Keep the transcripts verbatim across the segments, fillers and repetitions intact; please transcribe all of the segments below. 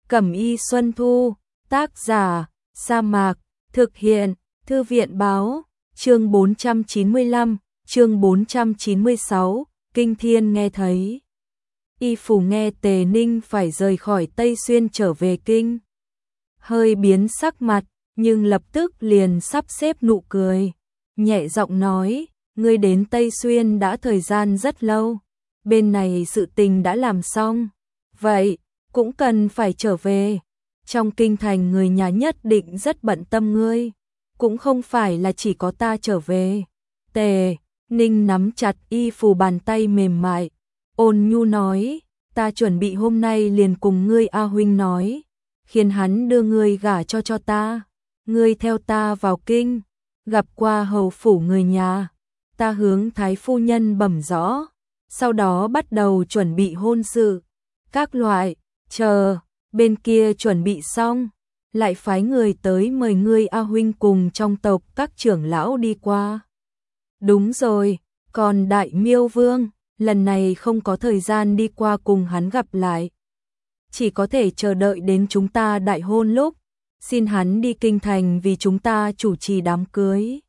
Cẩm y Xuân Thu, tác giả, Sa Mạc, thực hiện, Thư viện báo, chương bốn trăm chín mươi lăm, chương bốn trăm chín mươi sáu, Kinh Thiên nghe thấy. Y Phủ nghe Tề Ninh phải rời khỏi Tây Xuyên trở về kinh. Hơi biến sắc mặt, nhưng lập tức liền sắp xếp nụ cười. Nhẹ giọng nói, ngươi đến Tây Xuyên đã thời gian rất lâu. Bên này sự tình đã làm xong. Vậy, cũng cần phải trở về. Trong kinh thành người nhà nhất định rất bận tâm ngươi. Cũng không phải là chỉ có ta trở về. Tề Ninh nắm chặt Y Phủ bàn tay mềm mại. Ôn nhu nói, ta chuẩn bị hôm nay liền cùng ngươi A huynh nói. Khiến hắn đưa ngươi gả cho cho ta. Ngươi theo ta vào kinh. Gặp qua hầu phủ người nhà. Ta hướng thái phu nhân bẩm rõ. Sau đó bắt đầu chuẩn bị hôn sự. Các loại, chờ, bên kia chuẩn bị xong. Lại phái người tới mời ngươi A huynh cùng trong tộc các trưởng lão đi qua. Đúng rồi, còn Đại Miêu Vương, lần này không có thời gian đi qua cùng hắn gặp lại. Chỉ có thể chờ đợi đến chúng ta đại hôn lúc. Xin hắn đi kinh thành vì chúng ta chủ trì đám cưới.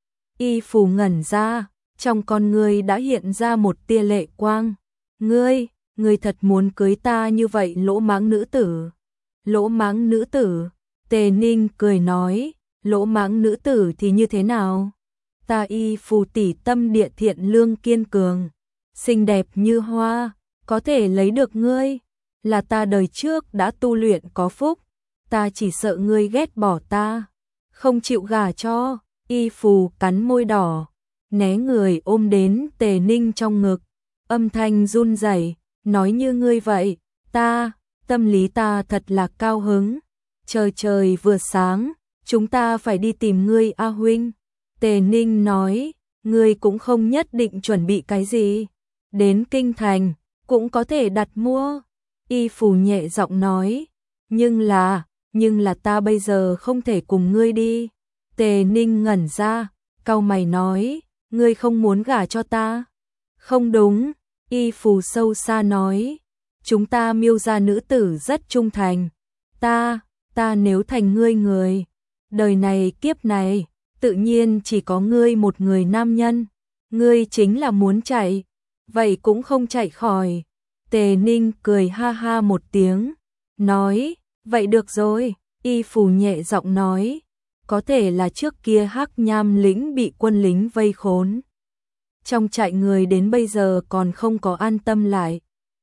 Y Phủ ngẩn ra, trong con ngươi đã hiện ra một tia lệ quang. Ngươi, ngươi thật muốn cưới ta như vậy lỗ mãng nữ tử. Lỗ mãng nữ tử, Tề Ninh cười nói, lỗ mãng nữ tử thì như thế nào? Ta Y Phủ tỷ tâm địa thiện lương kiên cường, xinh đẹp như hoa, có thể lấy được ngươi. Là ta đời trước đã tu luyện có phúc, ta chỉ sợ ngươi ghét bỏ ta, không chịu gả cho. Y Phủ cắn môi đỏ, né người ôm đến Tề Ninh trong ngực, âm thanh run rẩy, nói như ngươi vậy, ta, tâm lý ta thật là cao hứng. Trời trời vừa sáng, chúng ta phải đi tìm ngươi A huynh. Tề Ninh nói, ngươi cũng không nhất định chuẩn bị cái gì, đến kinh thành cũng có thể đặt mua. Y Phủ nhẹ giọng nói, nhưng là, nhưng là ta bây giờ không thể cùng ngươi đi. Tề Ninh ngẩn ra, cau mày nói, ngươi không muốn gả cho ta? Không đúng, Y Phủ sâu xa nói, chúng ta Miêu gia nữ tử rất trung thành. Ta, ta nếu thành ngươi người, đời này kiếp này, tự nhiên chỉ có ngươi một người nam nhân. Ngươi chính là muốn chạy, vậy cũng không chạy khỏi. Tề Ninh cười ha ha một tiếng, nói, vậy được rồi. Y Phủ nhẹ giọng nói, có thể là trước kia Hắc Nham lĩnh bị quân lính vây khốn. Trong trại người đến bây giờ còn không có an tâm lại.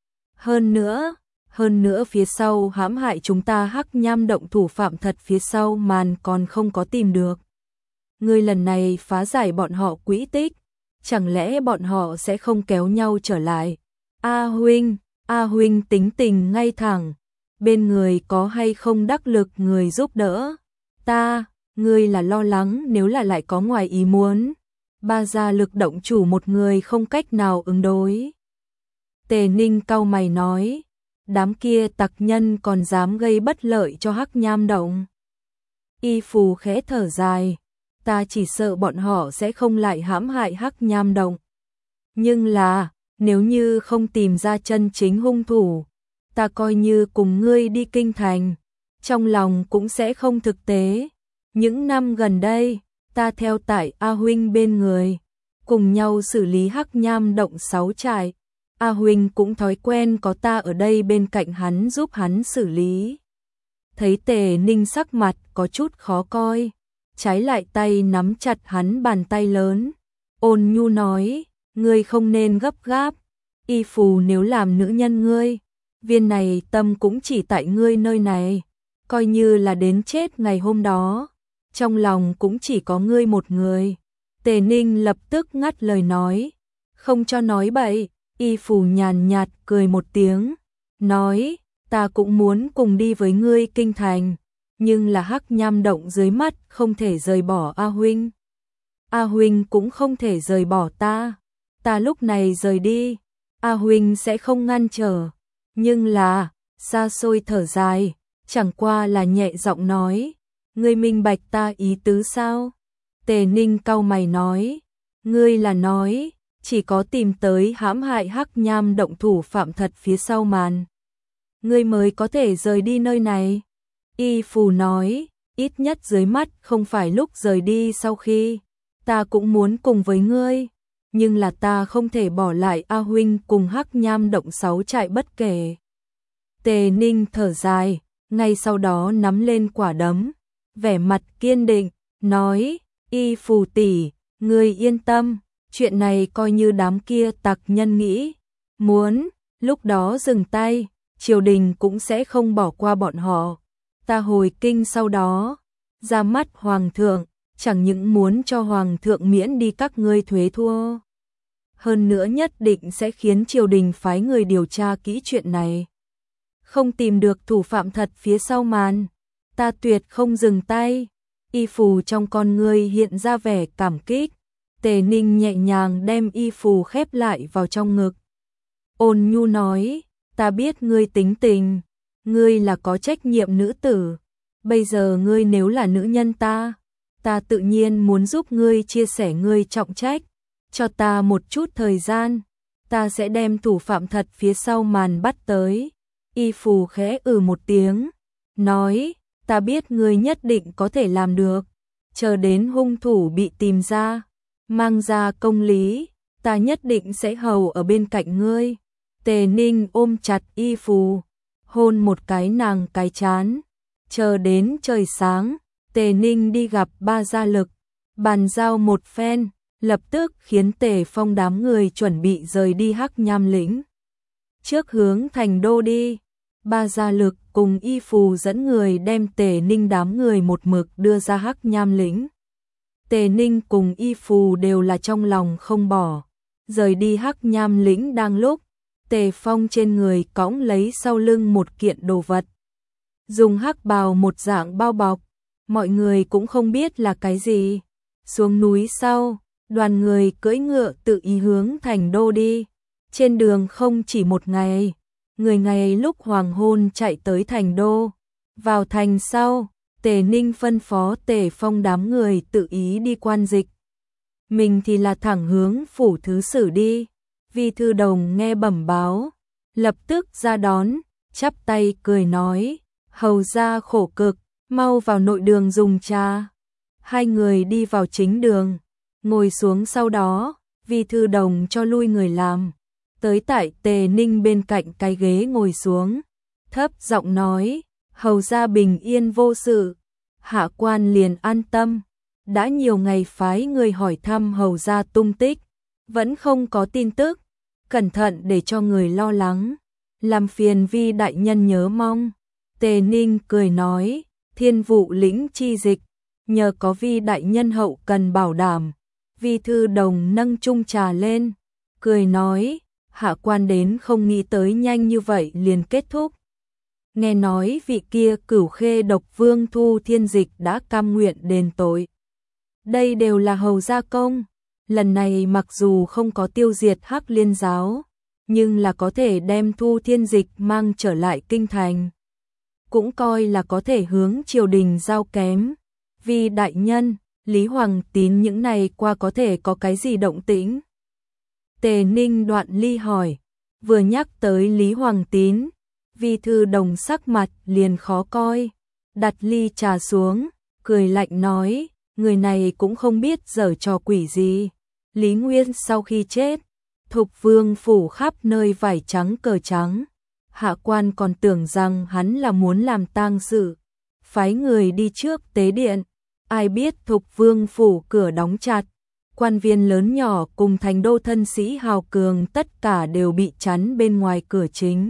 Hơn nữa, hơn nữa phía sau hãm hại chúng ta Hắc Nham động thủ phạm thật phía sau màn còn không có tìm được. Ngươi lần này phá giải bọn họ quỹ tích, chẳng lẽ bọn họ sẽ không kéo nhau trở lại? A huynh, A huynh tính tình ngay thẳng, bên người có hay không đắc lực người giúp đỡ? Ta, ngươi là lo lắng nếu là lại có ngoài ý muốn, ba gia lực động chủ một người không cách nào ứng đối. Tề Ninh cau mày nói, đám kia tặc nhân còn dám gây bất lợi cho Hắc Nham động. Y Phủ khẽ thở dài, ta chỉ sợ bọn họ sẽ không lại hãm hại Hắc Nham động. Nhưng là, nếu như không tìm ra chân chính hung thủ, ta coi như cùng ngươi đi kinh thành, trong lòng cũng sẽ không thực tế. Những năm gần đây, ta theo tại A huynh bên người, cùng nhau xử lý Hắc Nham động sáu trại. A huynh cũng thói quen có ta ở đây bên cạnh hắn giúp hắn xử lý. Thấy Tề Ninh sắc mặt có chút khó coi, trái lại tay nắm chặt hắn bàn tay lớn, ôn nhu nói, ngươi không nên gấp gáp. Y Phủ nếu làm nữ nhân ngươi, viên này tâm cũng chỉ tại ngươi nơi này, coi như là đến chết ngày hôm đó, trong lòng cũng chỉ có ngươi một người. Tề Ninh lập tức ngắt lời nói, không cho nói bậy. Y Phủ nhàn nhạt cười một tiếng, nói, ta cũng muốn cùng đi với ngươi kinh thành, nhưng là Hắc Nham động dưới mắt không thể rời bỏ A huynh. A huynh cũng không thể rời bỏ ta, ta lúc này rời đi, A huynh sẽ không ngăn trở. Nhưng là, xa xôi thở dài, chẳng qua là nhẹ giọng nói, ngươi minh bạch ta ý tứ sao? Tề Ninh cau mày nói, ngươi là nói, chỉ có tìm tới hãm hại Hắc Nham động thủ phạm thật phía sau màn ngươi mới có thể rời đi nơi này. Y Phù nói, ít nhất dưới mắt không phải lúc rời đi sau khi, ta cũng muốn cùng với ngươi, nhưng là ta không thể bỏ lại A huynh cùng Hắc Nham động sáu trại bất kể. Tề Ninh thở dài, ngay sau đó nắm lên quả đấm, vẻ mặt kiên định, nói, Y Phù tỷ, ngươi yên tâm, chuyện này coi như đám kia tặc nhân nghĩ, muốn, lúc đó dừng tay, triều đình cũng sẽ không bỏ qua bọn họ. Ta hồi kinh sau đó, ra mắt hoàng thượng, chẳng những muốn cho hoàng thượng miễn đi các ngươi thuế thua, hơn nữa nhất định sẽ khiến triều đình phái người điều tra kỹ chuyện này. Không tìm được thủ phạm thật phía sau màn, ta tuyệt không dừng tay. Y Phù trong con ngươi hiện ra vẻ cảm kích. Tề Ninh nhẹ nhàng đem Y Phù khép lại vào trong ngực. Ôn nhu nói, ta biết ngươi tính tình, ngươi là có trách nhiệm nữ tử. Bây giờ ngươi nếu là nữ nhân ta, ta tự nhiên muốn giúp ngươi chia sẻ ngươi trọng trách. Cho ta một chút thời gian, ta sẽ đem thủ phạm thật phía sau màn bắt tới. Y Phù khẽ ừ một tiếng, nói, ta biết ngươi nhất định có thể làm được. Chờ đến hung thủ bị tìm ra, mang ra công lý, ta nhất định sẽ hầu ở bên cạnh ngươi. Tề Ninh ôm chặt Y Phù, hôn một cái nàng cái chán. Chờ đến trời sáng, Tề Ninh đi gặp Ba Gia Lực, bàn giao một phen, lập tức khiến Tề Phong đám người chuẩn bị rời đi Hắc Nham lĩnh. Trước hướng thành đô đi, Ba Gia Lực cùng Y Phù dẫn người đem Tề Ninh đám người một mực đưa ra Hắc Nham lĩnh. Tề Ninh cùng Y Phù đều là trong lòng không bỏ. Rời đi Hắc Nham lĩnh đang lúc, Tề Phong trên người cõng lấy sau lưng một kiện đồ vật. Dùng hắc bào một dạng bao bọc, mọi người cũng không biết là cái gì. Xuống núi sau, đoàn người cưỡi ngựa tự ý hướng thành đô đi. Trên đường không chỉ một ngày, người ngày lúc hoàng hôn chạy tới thành đô. Vào thành sau, Tề Ninh phân phó Tề Phong đám người tự ý đi quan dịch. Mình thì là thẳng hướng phủ thứ sử đi. Vi Thư Đồng nghe bẩm báo, lập tức ra đón, chắp tay cười nói, hầu ra khổ cực, mau vào nội đường dùng trà. Hai người đi vào chính đường, ngồi xuống sau đó, Vi Thư Đồng cho lui người làm. Tới tại Tề Ninh bên cạnh cái ghế ngồi xuống, thấp giọng nói, hầu ra bình yên vô sự, hạ quan liền an tâm. Đã nhiều ngày phái người hỏi thăm hầu ra tung tích, vẫn không có tin tức, cẩn thận để cho người lo lắng, làm phiền Vi đại nhân nhớ mong. Tề Ninh cười nói, thiên vụ lĩnh chi dịch, nhờ có Vi đại nhân hậu cần bảo đảm. Vi Thư Đồng nâng chung trà lên, cười nói, hạ quan đến không nghĩ tới nhanh như vậy liền kết thúc. Nghe nói vị kia Cửu Khê độc vương Thu Thiên Dịch đã cam nguyện đền tội. Đây đều là hầu gia công. Lần này mặc dù không có tiêu diệt Hắc Liên giáo, nhưng là có thể đem Thu Thiên Dịch mang trở lại kinh thành. Cũng coi là có thể hướng triều đình giao kém. Vi đại nhân, Lý Hoàng Tín những này qua có thể có cái gì động tĩnh? Tề Ninh Đoạn Ly hỏi. Vừa nhắc tới Lý Hoàng Tín, Vi Thư Đồng sắc mặt liền khó coi, đặt ly trà xuống, cười lạnh nói, người này cũng không biết giở trò quỷ gì. Lý Nguyên sau khi chết, Thục Vương phủ khắp nơi vải trắng cờ trắng, hạ quan còn tưởng rằng hắn là muốn làm tang sự, phái người đi trước tế điện, ai biết Thục Vương phủ cửa đóng chặt, quan viên lớn nhỏ cùng thành đô thân sĩ hào cường tất cả đều bị chắn bên ngoài cửa chính.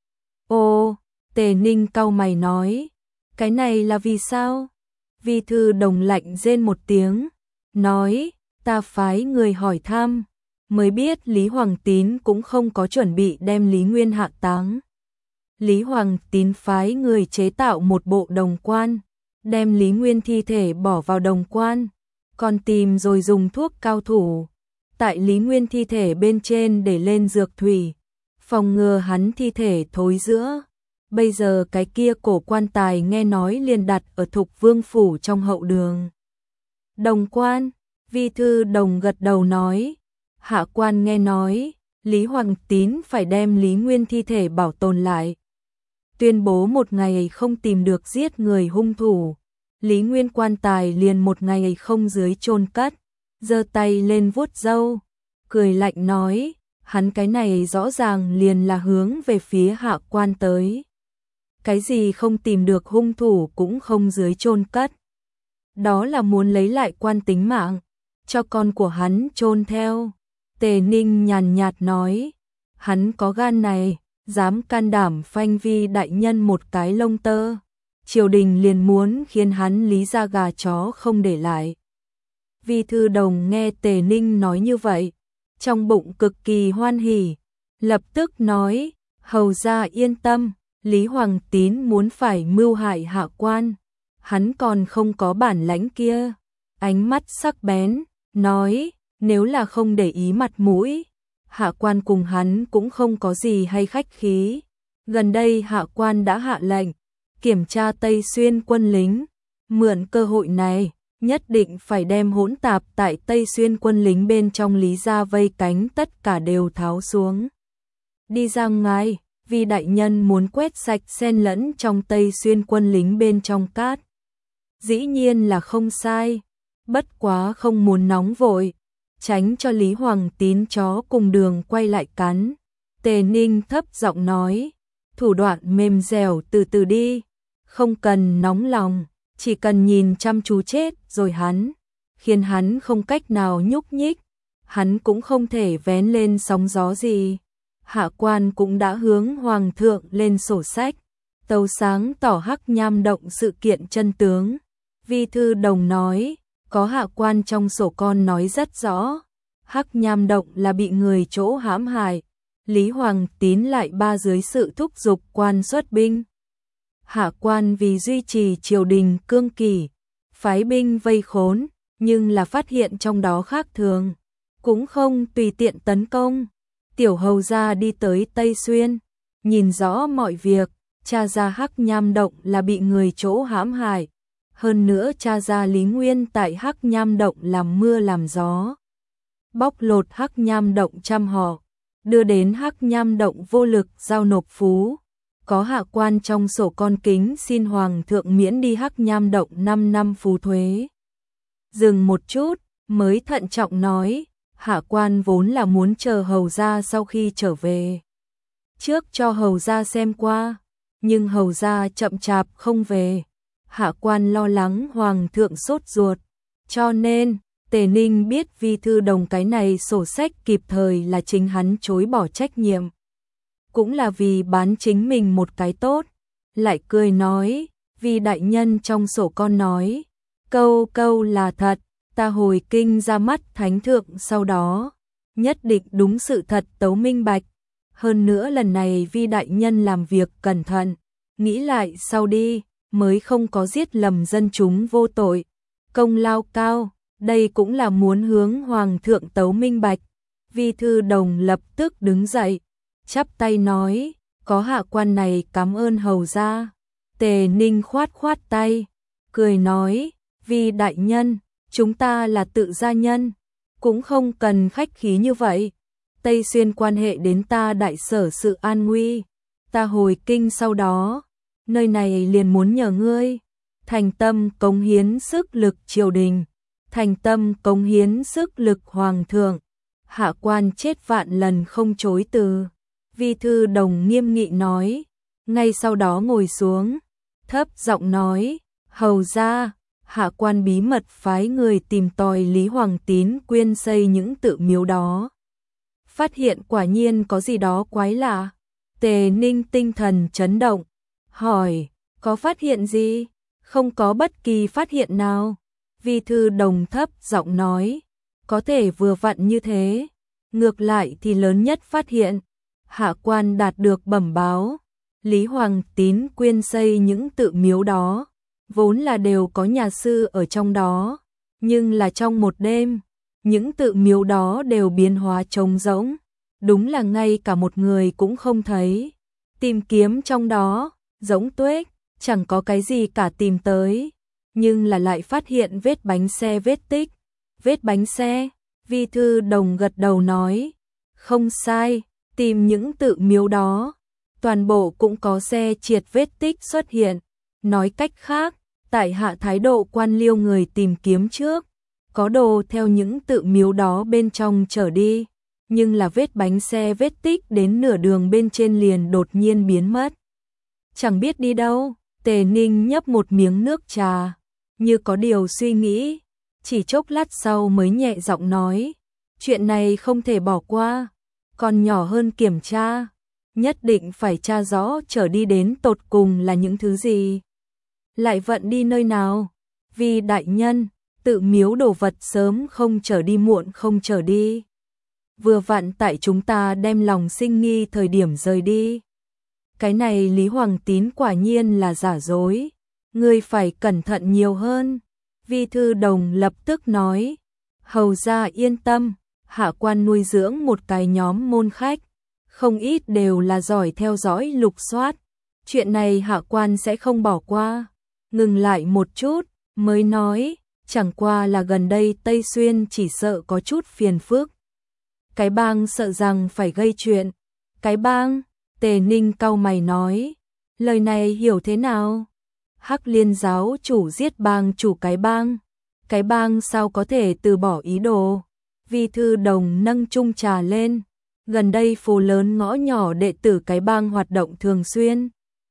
Ô, Tề Ninh cau mày nói, cái này là vì sao? Vi Thư Đồng lạnh rên một tiếng, nói, ta phái người hỏi thăm, mới biết Lý Hoàng Tín cũng không có chuẩn bị đem Lý Nguyên hạ táng. Lý Hoàng Tín phái người chế tạo một bộ đồng quan, đem Lý Nguyên thi thể bỏ vào đồng quan, còn tìm rồi dùng thuốc cao thủ, tại Lý Nguyên thi thể bên trên để lên dược thủy, phòng ngừa hắn thi thể thối rữa. Bây giờ cái kia cổ quan tài nghe nói liền đặt ở Thục Vương phủ trong hậu đường. Đồng quan, Vi Thư Đồng gật đầu nói, hạ quan nghe nói, Lý Hoàng Tín phải đem Lý Nguyên thi thể bảo tồn lại. tuyên bố một ngày không tìm được giết người hung thủ, Lý Nguyên quan tài liền một ngày không dưới chôn cất, giơ tay lên vuốt râu, cười lạnh nói, hắn cái này rõ ràng liền là hướng về phía Hạ Quan tới. Cái gì không tìm được hung thủ cũng không dưới chôn cất. Đó là muốn lấy lại quan tính mạng, cho con của hắn chôn theo. Tề Ninh nhàn nhạt nói, hắn có gan này, dám can đảm phanh Vi đại nhân một cái lông tơ. Triều đình liền muốn khiến hắn lý ra gà chó không để lại. Vi Thư Đồng nghe Tề Ninh nói như vậy, trong bụng cực kỳ hoan hỉ, lập tức nói, hầu gia yên tâm, Lý Hoàng Tín muốn phải mưu hại Hạ Quan, hắn còn không có bản lãnh kia. Ánh mắt sắc bén, nói, nếu là không để ý mặt mũi, Hạ Quan cùng hắn cũng không có gì hay khách khí. Gần đây Hạ Quan đã hạ lệnh kiểm tra Tây Xuyên quân lính, mượn cơ hội này, nhất định phải đem hỗn tạp tại Tây Xuyên quân lính bên trong Lý gia vây cánh tất cả đều tháo xuống. Đi ra ngoài, vì đại nhân muốn quét sạch xen lẫn trong Tây Xuyên quân lính bên trong cát. Dĩ nhiên là không sai, bất quá không muốn nóng vội, tránh cho Lý Hoàng Tín chó cùng đường quay lại cắn. Tề Ninh thấp giọng nói, thủ đoạn mềm dẻo từ từ đi, không cần nóng lòng, chỉ cần nhìn chăm chú chết rồi hắn, khiến hắn không cách nào nhúc nhích, hắn cũng không thể vén lên sóng gió gì. Hạ Quan cũng đã hướng Hoàng thượng lên sổ sách, tấu sáng tỏ Hắc Nham động sự kiện chân tướng. Vi Thư Đồng nói, có Hạ Quan trong sổ con nói rất rõ, Hắc Nham động là bị người chỗ hãm hại, Lý Hoàng Tín lại ba dưới sự thúc giục quan xuất binh. Hạ Quan vì duy trì triều đình cương kỷ, phái binh vây khốn, nhưng là phát hiện trong đó khác thường, cũng không tùy tiện tấn công. Tiểu hầu gia đi tới Tây Xuyên, nhìn rõ mọi việc, tra ra Hắc Nham động là bị người chỗ hãm hại, hơn nữa tra ra Lý Nguyên tại Hắc Nham động làm mưa làm gió, bóc lột Hắc Nham động trăm họ, đưa đến Hắc Nham động vô lực giao nộp phú. Có Hạ Quan trong sổ con kính xin Hoàng thượng miễn đi Hắc Nham động năm năm phú thuế. Dừng một chút, mới thận trọng nói, Hạ Quan vốn là muốn chờ hầu gia sau khi trở về, trước cho hầu gia xem qua, nhưng hầu gia chậm chạp không về. Hạ Quan lo lắng Hoàng thượng sốt ruột, cho nên Tề Ninh biết Vi Thư Đồng cái này sổ sách kịp thời là chính hắn chối bỏ trách nhiệm, cũng là vì bán chính mình một cái tốt, lại cười nói, vì đại nhân trong sổ con nói, câu câu là thật, ta hồi kinh ra mắt thánh thượng sau đó, nhất định đúng sự thật tấu minh bạch. Hơn nữa lần này Vi đại nhân làm việc cẩn thận, nghĩ lại sau đi, mới không có giết lầm dân chúng vô tội, công lao cao, đây cũng là muốn hướng Hoàng thượng tấu minh bạch. Vi Thư Đồng lập tức đứng dậy, chắp tay nói, có Hạ Quan này cảm ơn hầu gia. Tề Ninh khoát khoát tay, cười nói, Vi đại nhân, chúng ta là tự gia nhân, cũng không cần khách khí như vậy. Tây Xuyên quan hệ đến ta đại sở sự an nguy, ta hồi kinh sau đó, nơi này liền muốn nhờ ngươi, thành tâm cống hiến sức lực triều đình, thành tâm cống hiến sức lực Hoàng thượng. Hạ Quan chết vạn lần không chối từ. Vi Thư Đồng nghiêm nghị nói, ngay sau đó ngồi xuống, thấp giọng nói, hầu gia, Hạ Quan bí mật phái người tìm tòi Lý Hoàng Tín quyên xây những tự miếu đó. Phát hiện quả nhiên có gì đó quái lạ. Tề Ninh tinh thần chấn động, hỏi, có phát hiện gì? Không có bất kỳ phát hiện nào. Vi Thư Đồng thấp giọng nói, có thể vừa vặn như thế. Ngược lại thì lớn nhất phát hiện, Hạ Quan đạt được bẩm báo, Lý Hoàng Tín quyên xây những tự miếu đó, vốn là đều có nhà sư ở trong đó, nhưng là trong một đêm, những tự miếu đó đều biến hóa trống rỗng, đúng là ngay cả một người cũng không thấy. Tìm kiếm trong đó, giống tuếch, chẳng có cái gì cả tìm tới, nhưng là lại phát hiện vết bánh xe vết tích. Vết bánh xe, Vi Thư Đồng gật đầu nói, không sai, tìm những tự miếu đó, toàn bộ cũng có xe triệt vết tích xuất hiện. Nói cách khác, tại hạ thái độ quan liêu người tìm kiếm trước, có đồ theo những tự miếu đó bên trong trở đi, nhưng là vết bánh xe vết tích đến nửa đường bên trên liền đột nhiên biến mất. Chẳng biết đi đâu, Tề Ninh nhấp một miếng nước trà, như có điều suy nghĩ, chỉ chốc lát sau mới nhẹ giọng nói, chuyện này không thể bỏ qua, còn nhỏ hơn kiểm tra, nhất định phải tra rõ trở đi đến tột cùng là những thứ gì. Lại vận đi nơi nào? Vì đại nhân, tự miếu đồ vật sớm không trở đi muộn không trở đi. Vừa vặn tại chúng ta đem lòng sinh nghi thời điểm rời đi. Cái này Lý Hoàng Tín quả nhiên là giả dối. Ngươi phải cẩn thận nhiều hơn. Vi Thư Đồng lập tức nói. Hầu ra yên tâm, hạ quan nuôi dưỡng một cái nhóm môn khách. Không ít đều là giỏi theo dõi lục soát. Chuyện này hạ quan sẽ không bỏ qua. Ngừng lại một chút, mới nói, chẳng qua là gần đây Tây Xuyên chỉ sợ có chút phiền phức. Cái bang sợ rằng phải gây chuyện. Cái bang, Tề Ninh cau mày nói, lời này hiểu thế nào? Hắc Liên giáo chủ giết bang chủ cái bang. Cái bang sao có thể từ bỏ ý đồ? Vi Thư Đồng nâng chung trà lên. Gần đây phố lớn ngõ nhỏ đệ tử cái bang hoạt động thường xuyên.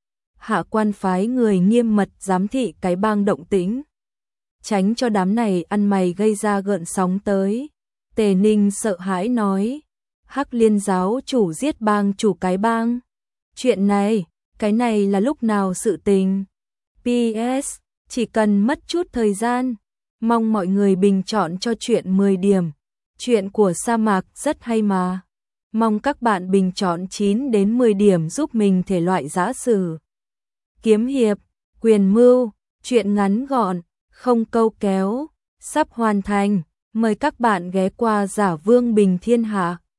Hạ quan phái người nghiêm mật giám thị cái bang động tĩnh, tránh cho đám này ăn mày gây ra gợn sóng tới. Tề Ninh sợ hãi nói, Hắc Liên giáo chủ giết bang chủ cái bang. Chuyện này, cái này là lúc nào sự tình? pê ét, chỉ cần mất chút thời gian, mong mọi người bình chọn cho chuyện mười điểm. Chuyện của sa mạc rất hay mà. Mong các bạn bình chọn chín đến mười điểm giúp mình thể loại giã sử, kiếm hiệp, quyền mưu, chuyện ngắn gọn, không câu kéo, sắp hoàn thành. Mời các bạn ghé qua Giả Vương Bình Thiên Hạ.